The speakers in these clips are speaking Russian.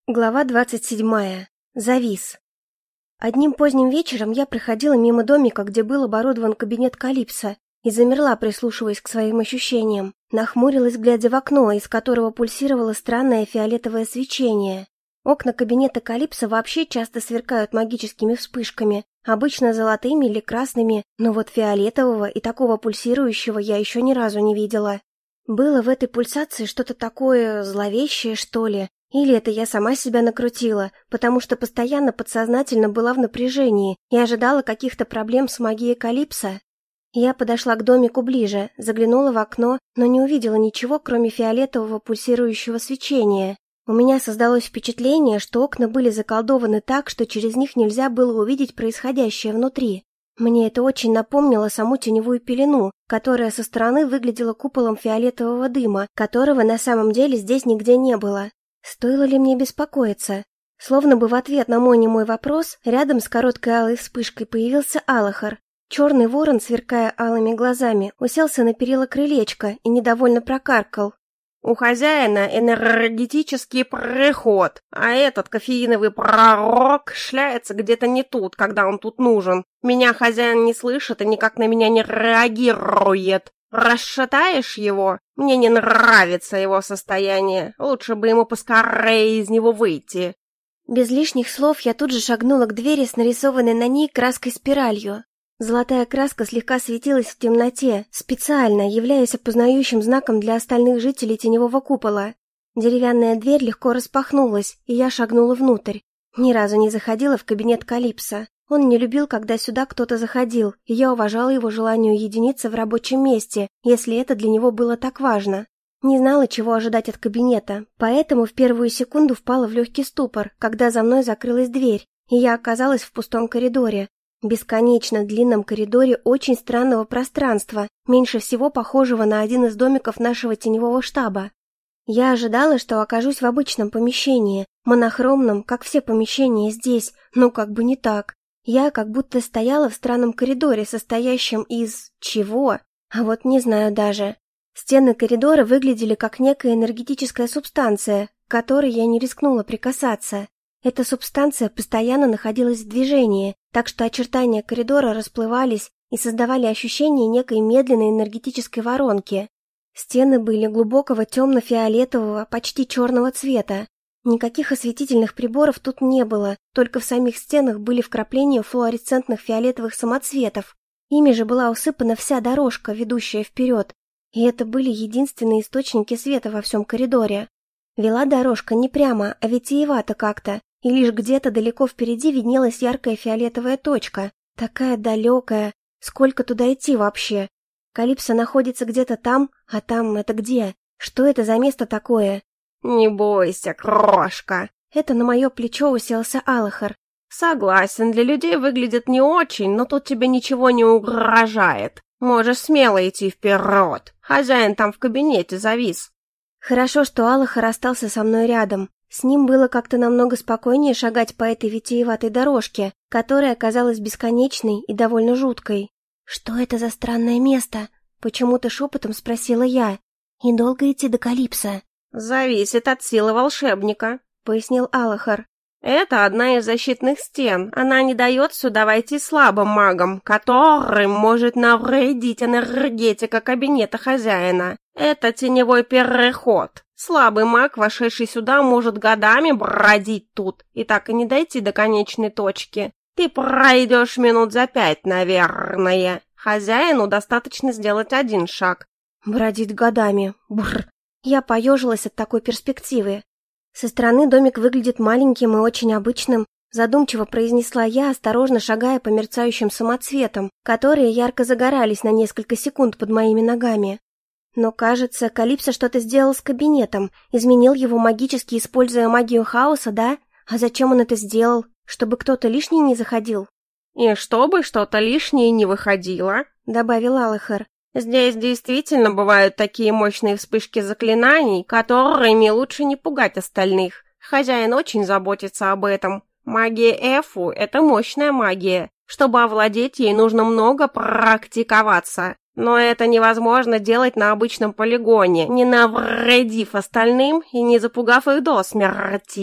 Глава 27. Завис. Одним поздним вечером я проходила мимо домика, где был оборудован кабинет Калипсо, и замерла, прислушиваясь к своим ощущениям. Нахмурилась, глядя в окно, из которого пульсировало странное фиолетовое свечение. Окна кабинета Калипсо вообще часто сверкают магическими вспышками, обычно золотыми или красными, но вот фиолетового и такого пульсирующего я еще ни разу не видела. Было в этой пульсации что-то такое зловещее, что ли. Или это я сама себя накрутила, потому что постоянно подсознательно была в напряжении и ожидала каких-то проблем с магией Калипсо. Я подошла к домику ближе, заглянула в окно, но не увидела ничего, кроме фиолетового пульсирующего свечения. У меня создалось впечатление, что окна были заколдованы так, что через них нельзя было увидеть происходящее внутри. Мне это очень напомнило саму теневую пелену, которая со стороны выглядела куполом фиолетового дыма, которого на самом деле здесь нигде не было. Стоило ли мне беспокоиться? Словно бы в ответ на мой немой вопрос, рядом с короткой алой вспышкой появился Аллахар. Черный ворон, сверкая алыми глазами, уселся на перила крылечка и недовольно прокаркал. «У хозяина энергетический приход, а этот кофеиновый пророк шляется где-то не тут, когда он тут нужен. Меня хозяин не слышит и никак на меня не реагирует. Расшатаешь его? Мне не нравится его состояние. Лучше бы ему поскорее из него выйти». Без лишних слов я тут же шагнула к двери с нарисованной на ней краской-спиралью. Золотая краска слегка светилась в темноте, специально являясь опознающим знаком для остальных жителей теневого купола. Деревянная дверь легко распахнулась, и я шагнула внутрь. Ни разу не заходила в кабинет Калипсо. Он не любил, когда сюда кто-то заходил, и я уважала его желание уединиться в рабочем месте, если это для него было так важно. Не знала, чего ожидать от кабинета, поэтому в первую секунду впала в легкий ступор, когда за мной закрылась дверь, и я оказалась в пустом коридоре. Бесконечно длинном коридоре очень странного пространства, меньше всего похожего на один из домиков нашего теневого штаба. Я ожидала, что окажусь в обычном помещении, монохромном, как все помещения здесь, но как бы не так. Я как будто стояла в странном коридоре, состоящем из... чего? А вот не знаю даже. Стены коридора выглядели как некая энергетическая субстанция, к которой я не рискнула прикасаться. Эта субстанция постоянно находилась в движении, так что очертания коридора расплывались и создавали ощущение некой медленной энергетической воронки. Стены были глубокого темно-фиолетового, почти черного цвета. Никаких осветительных приборов тут не было, только в самих стенах были вкрапления флуоресцентных фиолетовых самоцветов. Ими же была усыпана вся дорожка, ведущая вперед, и это были единственные источники света во всем коридоре. Вела дорожка не прямо, а витиевато как-то, и лишь где-то далеко впереди виднелась яркая фиолетовая точка, такая далекая, сколько туда идти вообще? Калипсо находится где-то там, а там это где? Что это за место такое? «Не бойся, крошка!» Это на мое плечо уселся Аллахар. «Согласен, для людей выглядит не очень, но тут тебе ничего не угрожает. Можешь смело идти вперед. Хозяин там в кабинете завис». Хорошо, что Аллахар остался со мной рядом. С ним было как-то намного спокойнее шагать по этой витиеватой дорожке, которая оказалась бесконечной и довольно жуткой. «Что это за странное место?» — почему-то шепотом спросила я. «И долго идти до Калипсо?» «Зависит от силы волшебника», — пояснил Аллахар. «Это одна из защитных стен. Она не дает сюда войти слабым магам, которым может навредить энергетика кабинета хозяина. Это теневой переход. Слабый маг, вошедший сюда, может годами бродить тут и так и не дойти до конечной точки. Ты пройдешь минут за 5, наверное. Хозяину достаточно сделать один шаг». «Бродить годами. Бррр». Я поежилась от такой перспективы. Со стороны домик выглядит маленьким и очень обычным, задумчиво произнесла я, осторожно шагая по мерцающим самоцветам, которые ярко загорались на несколько секунд под моими ногами. Но, кажется, Калипсо что-то сделал с кабинетом, изменил его магически, используя магию хаоса, да? А зачем он это сделал? Чтобы кто-то лишний не заходил? «И чтобы что-то лишнее не выходило», — добавил Аллахар. «Здесь действительно бывают такие мощные вспышки заклинаний, которыми лучше не пугать остальных. Хозяин очень заботится об этом. Магия Эфу — это мощная магия. Чтобы овладеть ей, нужно много практиковаться. Но это невозможно делать на обычном полигоне, не навредив остальным и не запугав их до смерти.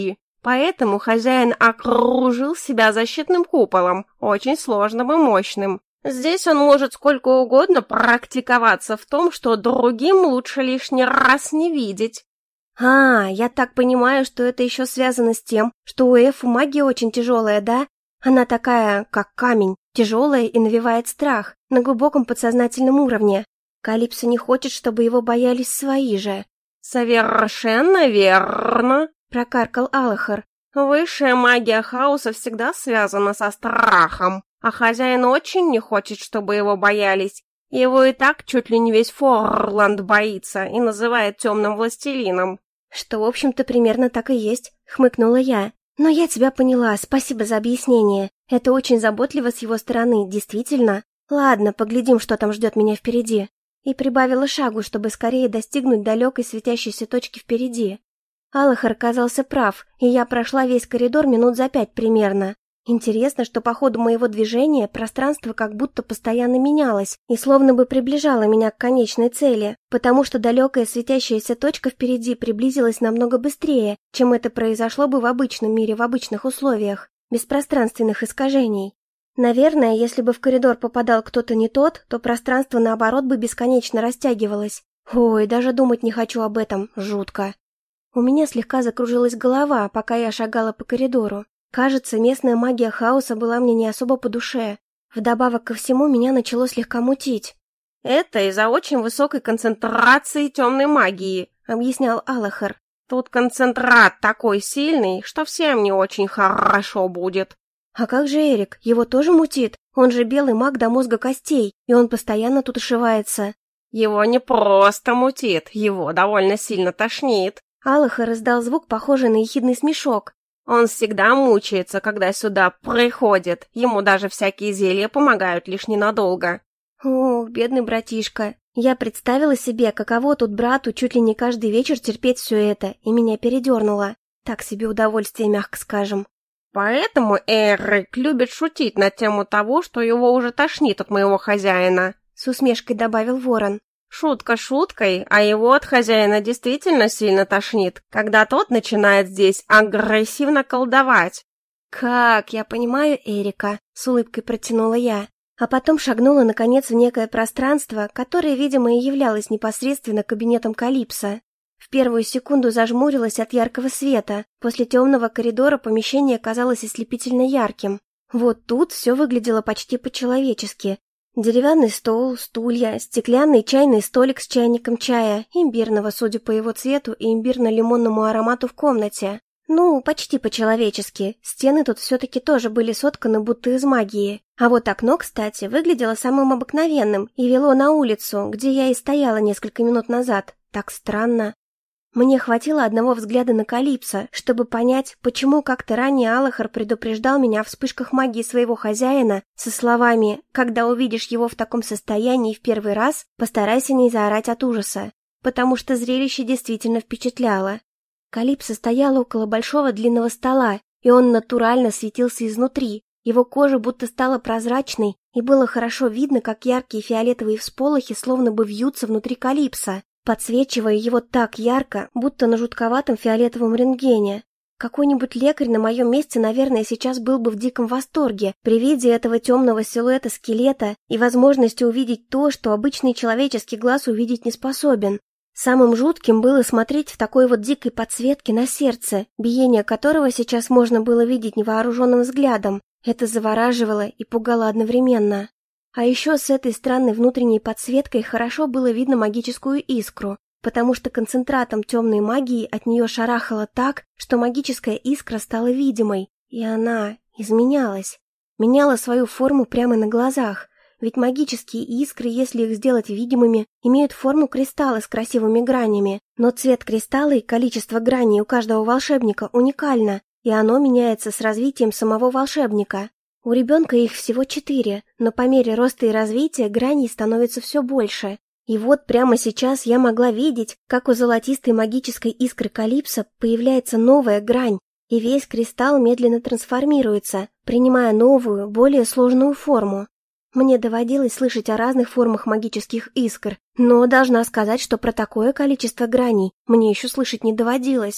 Поэтому хозяин окружил себя защитным куполом, очень сложным и мощным. Здесь он может сколько угодно практиковаться в том, что другим лучше лишний раз не видеть. Я так понимаю, что это еще связано с тем, что у Эфу магия очень тяжелая, да? Она такая, как камень, тяжелая и навевает страх на глубоком подсознательном уровне. Калипсо не хочет, чтобы его боялись свои же. «Совершенно верно», — прокаркал Аллахар. «Высшая магия хаоса всегда связана со страхом, а хозяин очень не хочет, чтобы его боялись. Его и так чуть ли не весь Форланд боится и называет темным властелином». «Что, в общем-то, примерно так и есть», — хмыкнула я. «Но я тебя поняла, спасибо за объяснение. Это очень заботливо с его стороны, действительно. Ладно, поглядим, что там ждет меня впереди». И прибавила шагу, чтобы скорее достигнуть далекой светящейся точки впереди. Аллахар оказался прав, и я прошла весь коридор минут за 5 примерно. Интересно, что по ходу моего движения пространство как будто постоянно менялось и словно бы приближало меня к конечной цели, потому что далекая светящаяся точка впереди приблизилась намного быстрее, чем это произошло бы в обычном мире в обычных условиях, без пространственных искажений. Наверное, если бы в коридор попадал кто-то не тот, то пространство наоборот бы бесконечно растягивалось. Ой, даже думать не хочу об этом, жутко. У меня слегка закружилась голова, пока я шагала по коридору. Кажется, местная магия хаоса была мне не особо по душе. Вдобавок ко всему, меня начало слегка мутить. «Это из-за очень высокой концентрации темной магии», — объяснял Аллахар. «Тут концентрат такой сильный, что всем не очень хорошо будет». «А как же Эрик? Его тоже мутит? Он же белый маг до мозга костей, и он постоянно тут ошивается». «Его не просто мутит, его довольно сильно тошнит». Аллахар издал звук, похожий на ехидный смешок. «Он всегда мучается, когда сюда приходит. Ему даже всякие зелья помогают лишь ненадолго». Ох, бедный братишка. Я представила себе, каково тут брату чуть ли не каждый вечер терпеть все это, и меня передернуло. Так себе удовольствие, мягко скажем. «Поэтому Эрик любит шутить на тему того, что его уже тошнит от моего хозяина», — с усмешкой добавил Ворон. «Шутка шуткой, а его от хозяина действительно сильно тошнит, когда тот начинает здесь агрессивно колдовать». «Как, я понимаю Эрика», — с улыбкой протянула я, а потом шагнула, наконец, в некое пространство, которое, видимо, и являлось непосредственно кабинетом Калипсо. В первую секунду зажмурилась от яркого света. После темного коридора помещение казалось ослепительно ярким. Вот тут все выглядело почти по-человечески. Деревянный стол, стулья, стеклянный чайный столик с чайником чая, имбирного, судя по его цвету, и имбирно-лимонному аромату в комнате. Ну, почти по-человечески. Стены тут все-таки тоже были сотканы будто из магии. А вот окно, кстати, выглядело самым обыкновенным и вело на улицу, где я и стояла несколько минут назад. Так странно. Мне хватило одного взгляда на Калипсо, чтобы понять, почему как-то ранее Аллахар предупреждал меня о вспышках магии своего хозяина со словами «Когда увидишь его в таком состоянии в первый раз, постарайся не заорать от ужаса», потому что зрелище действительно впечатляло. Калипсо стоял около большого длинного стола, и он натурально светился изнутри. Его кожа будто стала прозрачной, и было хорошо видно, как яркие фиолетовые всполохи словно бы вьются внутри Калипсо, подсвечивая его так ярко, будто на жутковатом фиолетовом рентгене. Какой-нибудь лекарь на моем месте, наверное, сейчас был бы в диком восторге при виде этого темного силуэта скелета и возможности увидеть то, что обычный человеческий глаз увидеть не способен. Самым жутким было смотреть в такой вот дикой подсветке на сердце, биение которого сейчас можно было видеть невооруженным взглядом. Это завораживало и пугало одновременно. А еще с этой странной внутренней подсветкой хорошо было видно магическую искру, потому что концентратом темной магии от нее шарахало так, что магическая искра стала видимой, и она изменялась. Меняла свою форму прямо на глазах, ведь магические искры, если их сделать видимыми, имеют форму кристалла с красивыми гранями, но цвет кристалла и количество граней у каждого волшебника уникально, и оно меняется с развитием самого волшебника. У ребенка их всего 4, но по мере роста и развития граней становится все больше. И вот прямо сейчас я могла видеть, как у золотистой магической искры Калипсо появляется новая грань, и весь кристалл медленно трансформируется, принимая новую, более сложную форму. Мне доводилось слышать о разных формах магических искр, но должна сказать, что про такое количество граней мне еще слышать не доводилось.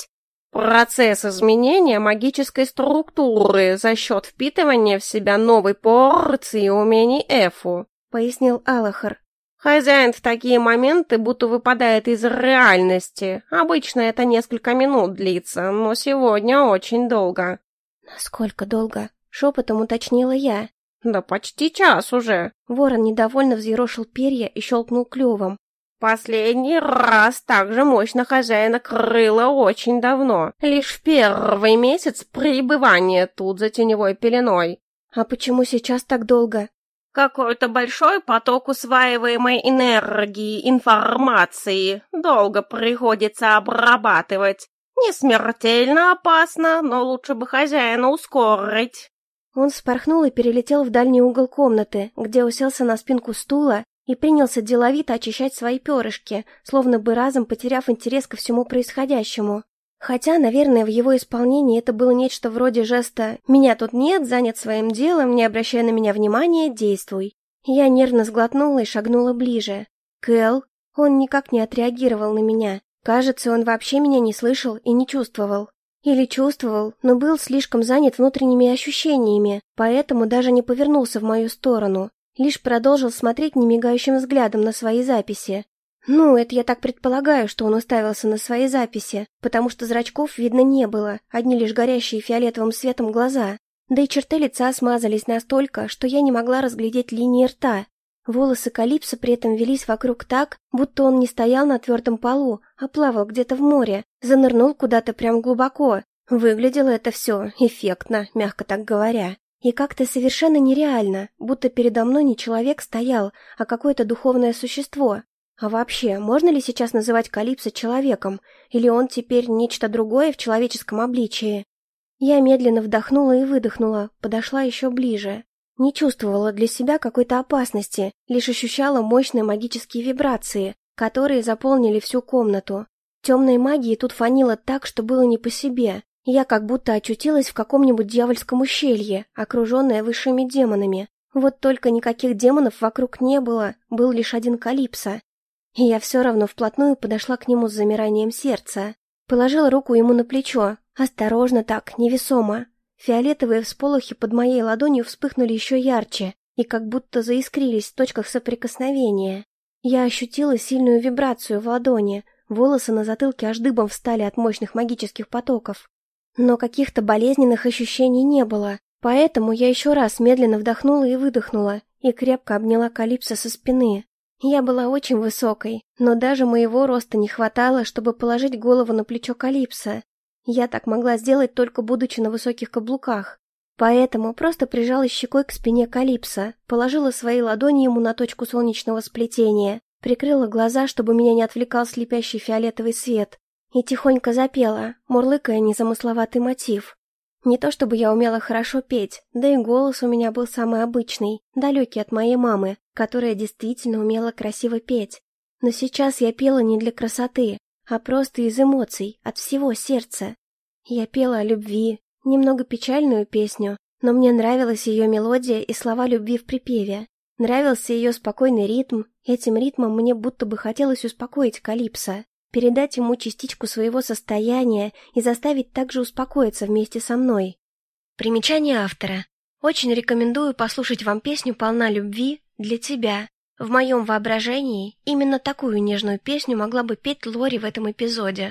Процесс изменения магической структуры за счет впитывания в себя новой порции умений Эфу, пояснил Алахар. Хозяин в такие моменты будто выпадает из реальности. Обычно это несколько минут длится, но сегодня очень долго. Насколько долго? Шепотом уточнила я. Да почти час уже. Ворон недовольно взъерошил перья и щелкнул клювом. Последний раз так же мощно хозяина крыло очень давно, лишь в первый месяц пребывания тут за теневой пеленой. А почему сейчас так долго? Какой-то большой поток усваиваемой энергии, информации. Долго приходится обрабатывать. Не смертельно опасно, но лучше бы хозяина ускорить. Он вспорхнул и перелетел в дальний угол комнаты, где уселся на спинку стула и принялся деловито очищать свои перышки, словно бы разом потеряв интерес ко всему происходящему. Хотя, наверное, в его исполнении это было нечто вроде жеста «меня тут нет, занят своим делом, не обращая на меня внимания, действуй». Я нервно сглотнула и шагнула ближе. Кэл, он никак не отреагировал на меня. Кажется, он вообще меня не слышал и не чувствовал. Или чувствовал, но был слишком занят внутренними ощущениями, поэтому даже не повернулся в мою сторону. Лишь продолжил смотреть немигающим взглядом на свои записи. Ну, это я так предполагаю, что он уставился на свои записи, потому что зрачков видно не было, одни лишь горящие фиолетовым светом глаза. Да и черты лица смазались настолько, что я не могла разглядеть линии рта. Волосы Калипсо при этом велись вокруг так, будто он не стоял на твердом полу, а плавал где-то в море, занырнул куда-то прям глубоко. Выглядело это все эффектно, мягко так говоря. И как-то совершенно нереально, будто передо мной не человек стоял, а какое-то духовное существо. А вообще, можно ли сейчас называть Калипсо человеком, или он теперь нечто другое в человеческом обличии? Я медленно вдохнула и выдохнула, подошла еще ближе. Не чувствовала для себя какой-то опасности, лишь ощущала мощные магические вибрации, которые заполнили всю комнату. Темной магии тут фанило так, что было не по себе. Я как будто очутилась в каком-нибудь дьявольском ущелье, окруженная высшими демонами. Вот только никаких демонов вокруг не было, был лишь один Калипсо. И я все равно вплотную подошла к нему с замиранием сердца. Положила руку ему на плечо, осторожно так, невесомо. Фиолетовые всполохи под моей ладонью вспыхнули еще ярче и как будто заискрились в точках соприкосновения. Я ощутила сильную вибрацию в ладони, волосы на затылке аж дыбом встали от мощных магических потоков. Но каких-то болезненных ощущений не было, поэтому я еще раз медленно вдохнула и выдохнула, и крепко обняла Калипсо со спины. Я была очень высокой, но даже моего роста не хватало, чтобы положить голову на плечо Калипсо. Я так могла сделать только будучи на высоких каблуках. Поэтому просто прижалась щекой к спине Калипсо, положила свои ладони ему на точку солнечного сплетения, прикрыла глаза, чтобы меня не отвлекал слепящий фиолетовый свет, и тихонько запела, мурлыкая незамысловатый мотив. Не то чтобы я умела хорошо петь, да и голос у меня был самый обычный, далекий от моей мамы, которая действительно умела красиво петь. Но сейчас я пела не для красоты, а просто из эмоций, от всего сердца. Я пела о любви, немного печальную песню, но мне нравилась ее мелодия и слова любви в припеве. Нравился ее спокойный ритм, этим ритмом мне будто бы хотелось успокоить Калипсо, передать ему частичку своего состояния и заставить также успокоиться вместе со мной. Примечание автора. Очень рекомендую послушать вам песню «Полна любви» для тебя. В моем воображении именно такую нежную песню могла бы петь Лори в этом эпизоде.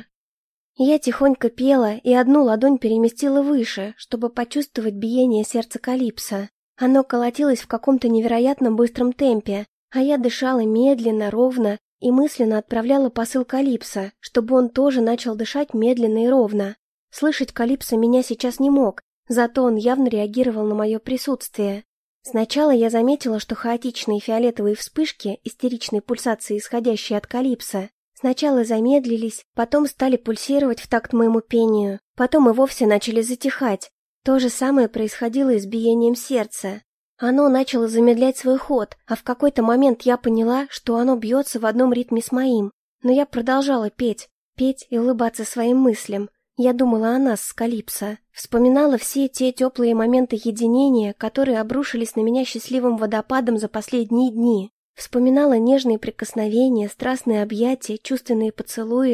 Я тихонько пела и одну ладонь переместила выше, чтобы почувствовать биение сердца Калипсо. Оно колотилось в каком-то невероятно быстром темпе, а я дышала медленно, ровно и мысленно отправляла посыл Калипсо, чтобы он тоже начал дышать медленно и ровно. Слышать Калипсо меня сейчас не мог, зато он явно реагировал на мое присутствие. Сначала я заметила, что хаотичные фиолетовые вспышки, истеричные пульсации, исходящие от Калипсо, сначала замедлились, потом стали пульсировать в такт моему пению, потом и вовсе начали затихать. То же самое происходило и с биением сердца. Оно начало замедлять свой ход, а в какой-то момент я поняла, что оно бьется в одном ритме с моим. Но я продолжала петь и улыбаться своим мыслям. Я думала о нас с Калипсо, вспоминала все те теплые моменты единения, которые обрушились на меня счастливым водопадом за последние дни. Вспоминала нежные прикосновения, страстные объятия, чувственные поцелуи.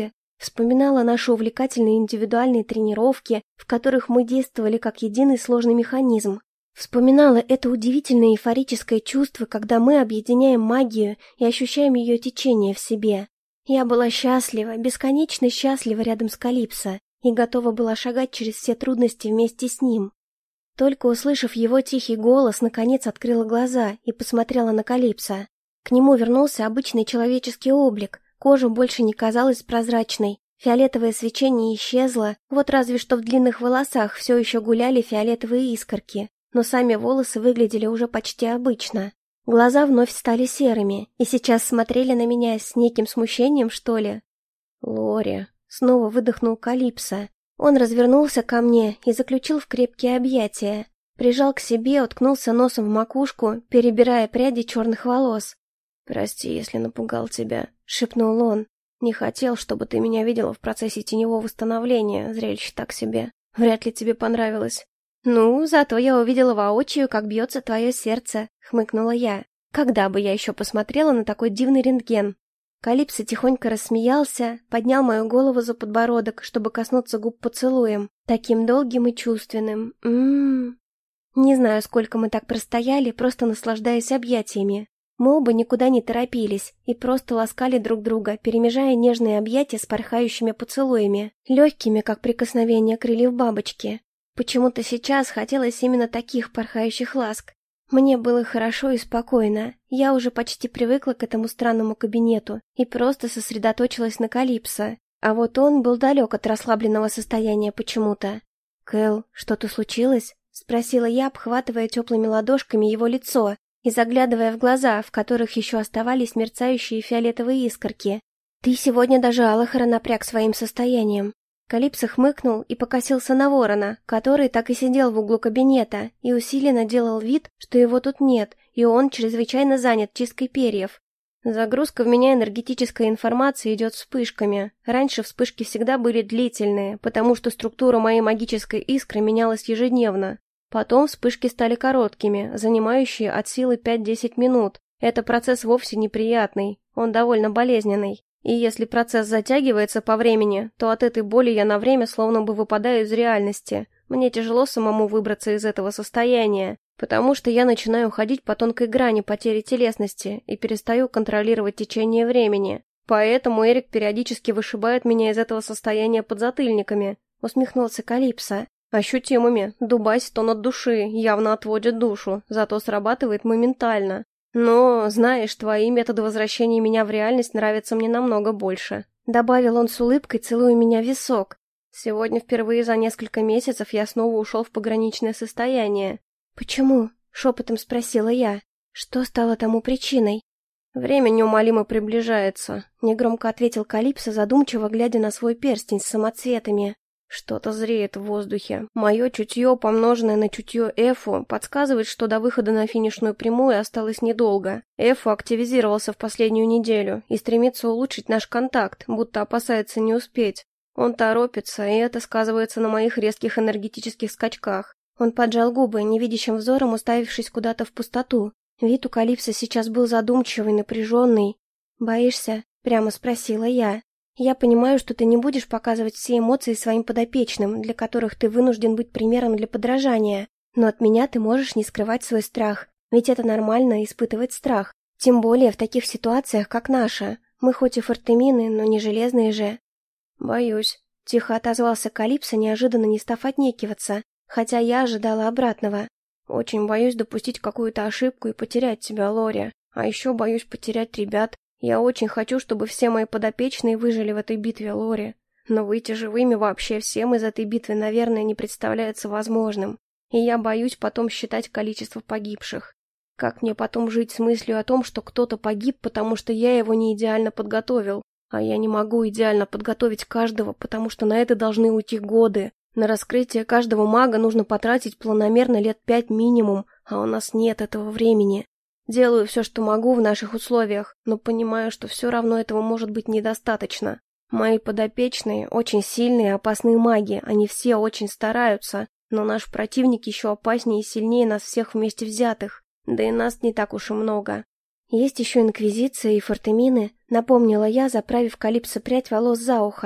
Вспоминала наши увлекательные индивидуальные тренировки, в которых мы действовали как единый сложный механизм. Вспоминала это удивительное эйфорическое чувство, когда мы объединяем магию и ощущаем ее течение в себе. Я была счастлива, бесконечно счастлива рядом с Калипсо и готова была шагать через все трудности вместе с ним. Только услышав его тихий голос, наконец открыла глаза и посмотрела на Калипсо. К нему вернулся обычный человеческий облик, кожа больше не казалась прозрачной, фиолетовое свечение исчезло, вот разве что в длинных волосах все еще гуляли фиолетовые искорки, но сами волосы выглядели уже почти обычно. Глаза вновь стали серыми, и сейчас смотрели на меня с неким смущением, что ли. «Лори», — снова выдохнул Калипсо. Он развернулся ко мне и заключил в крепкие объятия. Прижал к себе, уткнулся носом в макушку, перебирая пряди черных волос. «Прости, если напугал тебя», — шепнул он. «Не хотел, чтобы ты меня видела в процессе теневого становления, зрелище так себе. Вряд ли тебе понравилось». «Ну, зато я увидела воочию, как бьется твое сердце», — хмыкнула я. «Когда бы я еще посмотрела на такой дивный рентген?» Калипсо тихонько рассмеялся, поднял мою голову за подбородок, чтобы коснуться губ поцелуем, таким долгим и чувственным. Не знаю, сколько мы так простояли, просто наслаждаясь объятиями. Мы оба никуда не торопились и просто ласкали друг друга, перемежая нежные объятия с порхающими поцелуями, легкими, как прикосновение крыльев бабочки. Почему-то сейчас хотелось именно таких порхающих ласк. Мне было хорошо и спокойно, я уже почти привыкла к этому странному кабинету и просто сосредоточилась на Калипсо, а вот он был далек от расслабленного состояния почему-то. «Кэл, что-то случилось?» — спросила я, обхватывая теплыми ладошками его лицо и заглядывая в глаза, в которых еще оставались мерцающие фиолетовые искорки. «Ты сегодня даже Алахара напряг своим состоянием». Калипсо хмыкнул и покосился на ворона, который так и сидел в углу кабинета и усиленно делал вид, что его тут нет, и он чрезвычайно занят чисткой перьев. Загрузка в меня энергетической информации идет вспышками. Раньше вспышки всегда были длительные, потому что структура моей магической искры менялась ежедневно. Потом вспышки стали короткими, занимающие от силы 5-10 минут. Это процесс вовсе неприятный, он довольно болезненный. И если процесс затягивается по времени, то от этой боли я на время словно бы выпадаю из реальности. Мне тяжело самому выбраться из этого состояния, потому что я начинаю ходить по тонкой грани потери телесности и перестаю контролировать течение времени. Поэтому Эрик периодически вышибает меня из этого состояния подзатыльниками, усмехнулся Калипсо. Ощутимыми, дубасит он от души, явно отводит душу, зато срабатывает моментально. «Но, знаешь, твои методы возвращения меня в реальность нравятся мне намного больше», — добавил он с улыбкой, целуя меня в висок. «Сегодня впервые за несколько месяцев я снова ушел в пограничное состояние». «Почему?» — шепотом спросила я. «Что стало тому причиной?» «Время неумолимо приближается», — негромко ответил Калипсо, задумчиво глядя на свой перстень с самоцветами. Что-то зреет в воздухе. Мое чутье, помноженное на чутье Эфу, подсказывает, что до выхода на финишную прямую осталось недолго. Эфу активизировался в последнюю неделю и стремится улучшить наш контакт, будто опасается не успеть. Он торопится, и это сказывается на моих резких энергетических скачках. Он поджал губы, невидящим взором уставившись куда-то в пустоту. Вид у Калипсо сейчас был задумчивый, напряженный. «Боишься?» — прямо спросила я. «Я понимаю, что ты не будешь показывать все эмоции своим подопечным, для которых ты вынужден быть примером для подражания, но от меня ты можешь не скрывать свой страх, ведь это нормально испытывать страх, тем более в таких ситуациях, как наша. Мы хоть и фортемины, но не железные же». «Боюсь», — тихо отозвался Калипсо, неожиданно не став отнекиваться, хотя я ожидала обратного. «Очень боюсь допустить какую-то ошибку и потерять тебя, Лори, а еще боюсь потерять ребят. Я очень хочу, чтобы все мои подопечные выжили в этой битве, Лори. Но выйти живыми вообще всем из этой битвы, наверное, не представляется возможным. И я боюсь потом считать количество погибших. Как мне потом жить с мыслью о том, что кто-то погиб, потому что я его не идеально подготовил? А я не могу идеально подготовить каждого, потому что на это должны уйти годы. На раскрытие каждого мага нужно потратить планомерно лет 5 минимум, а у нас нет этого времени. Делаю все, что могу в наших условиях, но понимаю, что все равно этого может быть недостаточно. Мои подопечные очень сильные и опасные маги, они все очень стараются, но наш противник еще опаснее и сильнее нас всех вместе взятых, да и нас не так уж и много. Есть еще Инквизиция и Фортемины, напомнила я, заправив Калипсо прядь волос за ухо.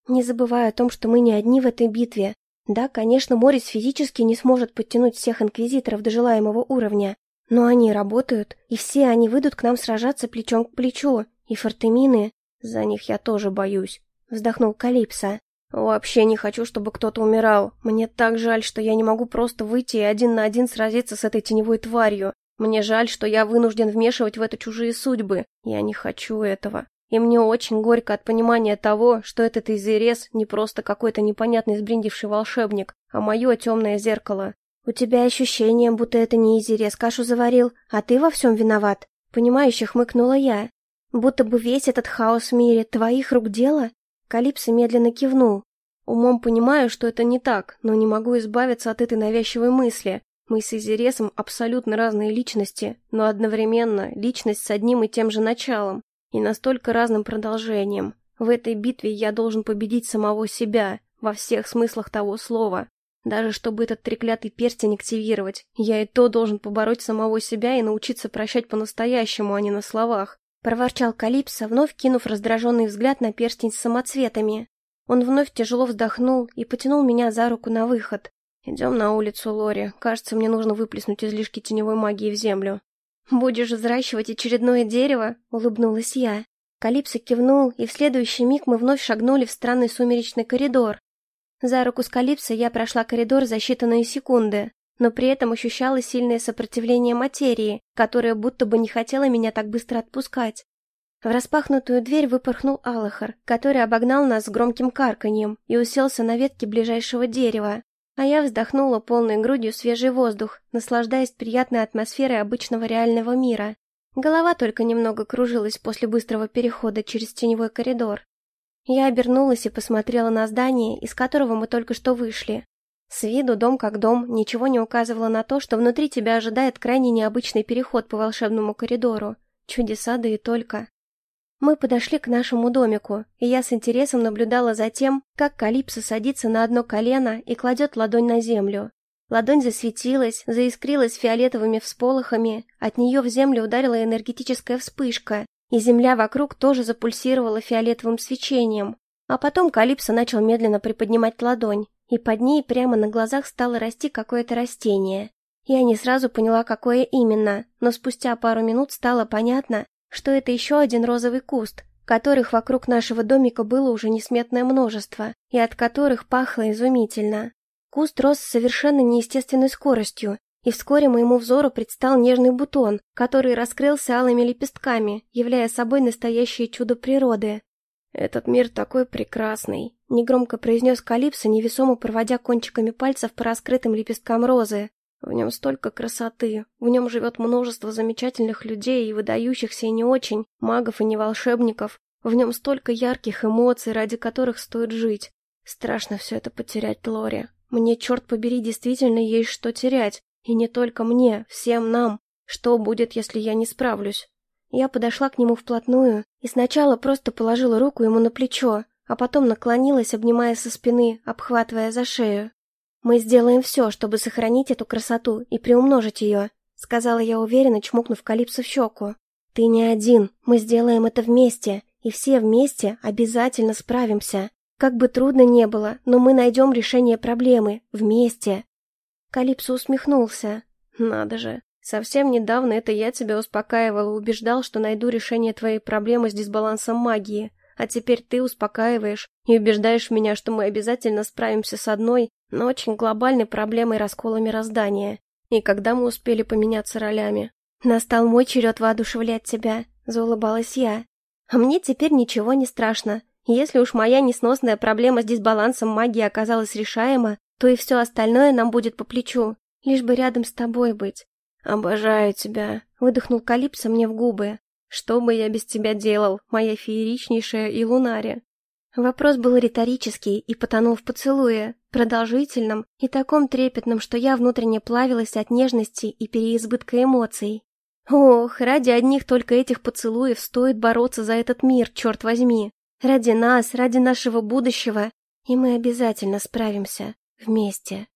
Не забывай о том, что мы не одни в этой битве. Да, конечно, Морис физически не сможет подтянуть всех инквизиторов до желаемого уровня, но они работают, и все они выйдут к нам сражаться плечом к плечу, и Фортемины... За них я тоже боюсь, вздохнул Калипсо. Вообще не хочу, чтобы кто-то умирал. Мне так жаль, что я не могу просто выйти и один на один сразиться с этой теневой тварью. Мне жаль, что я вынужден вмешивать в это чужие судьбы. Я не хочу этого. И мне очень горько от понимания того, что этот Изерес не просто какой-то непонятный сбрендивший волшебник, а мое темное зеркало. У тебя ощущение, будто это не Изерес кашу заварил, а ты во всем виноват. Понимающе хмыкнула я. Будто бы весь этот хаос в мире твоих рук дело? Калипсо медленно кивнул. Умом понимаю, что это не так, но не могу избавиться от этой навязчивой мысли. Мы с Изересом абсолютно разные личности, но одновременно личность с одним и тем же началом и настолько разным продолжением. В этой битве я должен победить самого себя, во всех смыслах того слова. Даже чтобы этот треклятый перстень активировать, я и то должен побороть самого себя и научиться прощать по-настоящему, а не на словах. Проворчал Калипсо, вновь кинув раздраженный взгляд на перстень с самоцветами. Он вновь тяжело вздохнул и потянул меня за руку на выход. «Идем на улицу, Лори. Кажется, мне нужно выплеснуть излишки теневой магии в землю». «Будешь взращивать очередное дерево?» — улыбнулась я. Калипсо кивнул, и в следующий миг мы вновь шагнули в странный сумеречный коридор. За руку с Калипсо я прошла коридор за считанные секунды, но при этом ощущала сильное сопротивление материи, которая будто бы не хотела меня так быстро отпускать. В распахнутую дверь выпорхнул Алахар, который обогнал нас с громким карканьем и уселся на ветке ближайшего дерева. А я вздохнула полной грудью свежий воздух, наслаждаясь приятной атмосферой обычного реального мира. Голова только немного кружилась после быстрого перехода через теневой коридор. Я обернулась и посмотрела на здание, из которого мы только что вышли. С виду дом как дом, ничего не указывало на то, что внутри тебя ожидает крайне необычный переход по волшебному коридору. Чудеса, да и только. Мы подошли к нашему домику, и я с интересом наблюдала за тем, как Калипсо садится на одно колено и кладет ладонь на землю. Ладонь засветилась, заискрилась фиолетовыми всполохами, от нее в землю ударила энергетическая вспышка, и земля вокруг тоже запульсировала фиолетовым свечением. А потом Калипсо начал медленно приподнимать ладонь, и под ней прямо на глазах стало расти какое-то растение. Я не сразу поняла, какое именно, но спустя пару минут стало понятно, что это еще один розовый куст, которых вокруг нашего домика было уже несметное множество, и от которых пахло изумительно. Куст рос с совершенно неестественной скоростью, и вскоре моему взору предстал нежный бутон, который раскрылся алыми лепестками, являя собой настоящее чудо природы. «Этот мир такой прекрасный», — негромко произнес Калипсо, невесомо проводя кончиками пальцев по раскрытым лепесткам розы. «В нем столько красоты, в нем живет множество замечательных людей и выдающихся и не очень, магов и не волшебников, в нем столько ярких эмоций, ради которых стоит жить. Страшно все это потерять, Лори. Мне, черт побери, действительно есть что терять, и не только мне, всем нам. Что будет, если я не справлюсь?» Я подошла к нему вплотную и сначала просто положила руку ему на плечо, а потом наклонилась, обнимая со спины, обхватывая за шею. «Мы сделаем все, чтобы сохранить эту красоту и приумножить ее», — сказала я уверенно, чмокнув Калипсо в щеку. «Ты не один, мы сделаем это вместе, и все вместе обязательно справимся. Как бы трудно не было, но мы найдем решение проблемы, вместе». Калипсо усмехнулся. «Надо же, совсем недавно это я тебя успокаивал и убеждал, что найду решение твоей проблемы с дисбалансом магии. А теперь ты успокаиваешь и убеждаешь меня, что мы обязательно справимся с одной, но очень глобальной проблемой раскола мироздания. И когда мы успели поменяться ролями?» «Настал мой черед воодушевлять тебя», — заулыбалась я. «А мне теперь ничего не страшно. Если уж моя несносная проблема с дисбалансом магии оказалась решаема, то и все остальное нам будет по плечу, лишь бы рядом с тобой быть». «Обожаю тебя», — выдохнул Калипсо мне в губы. «Что бы я без тебя делал, моя фееричнейшая Илунария?» Вопрос был риторический и потонул в поцелуе, продолжительном и таком трепетном, что я внутренне плавилась от нежности и переизбытка эмоций. Ох, ради одних только этих поцелуев стоит бороться за этот мир, черт возьми. Ради нас, ради нашего будущего, и мы обязательно справимся вместе.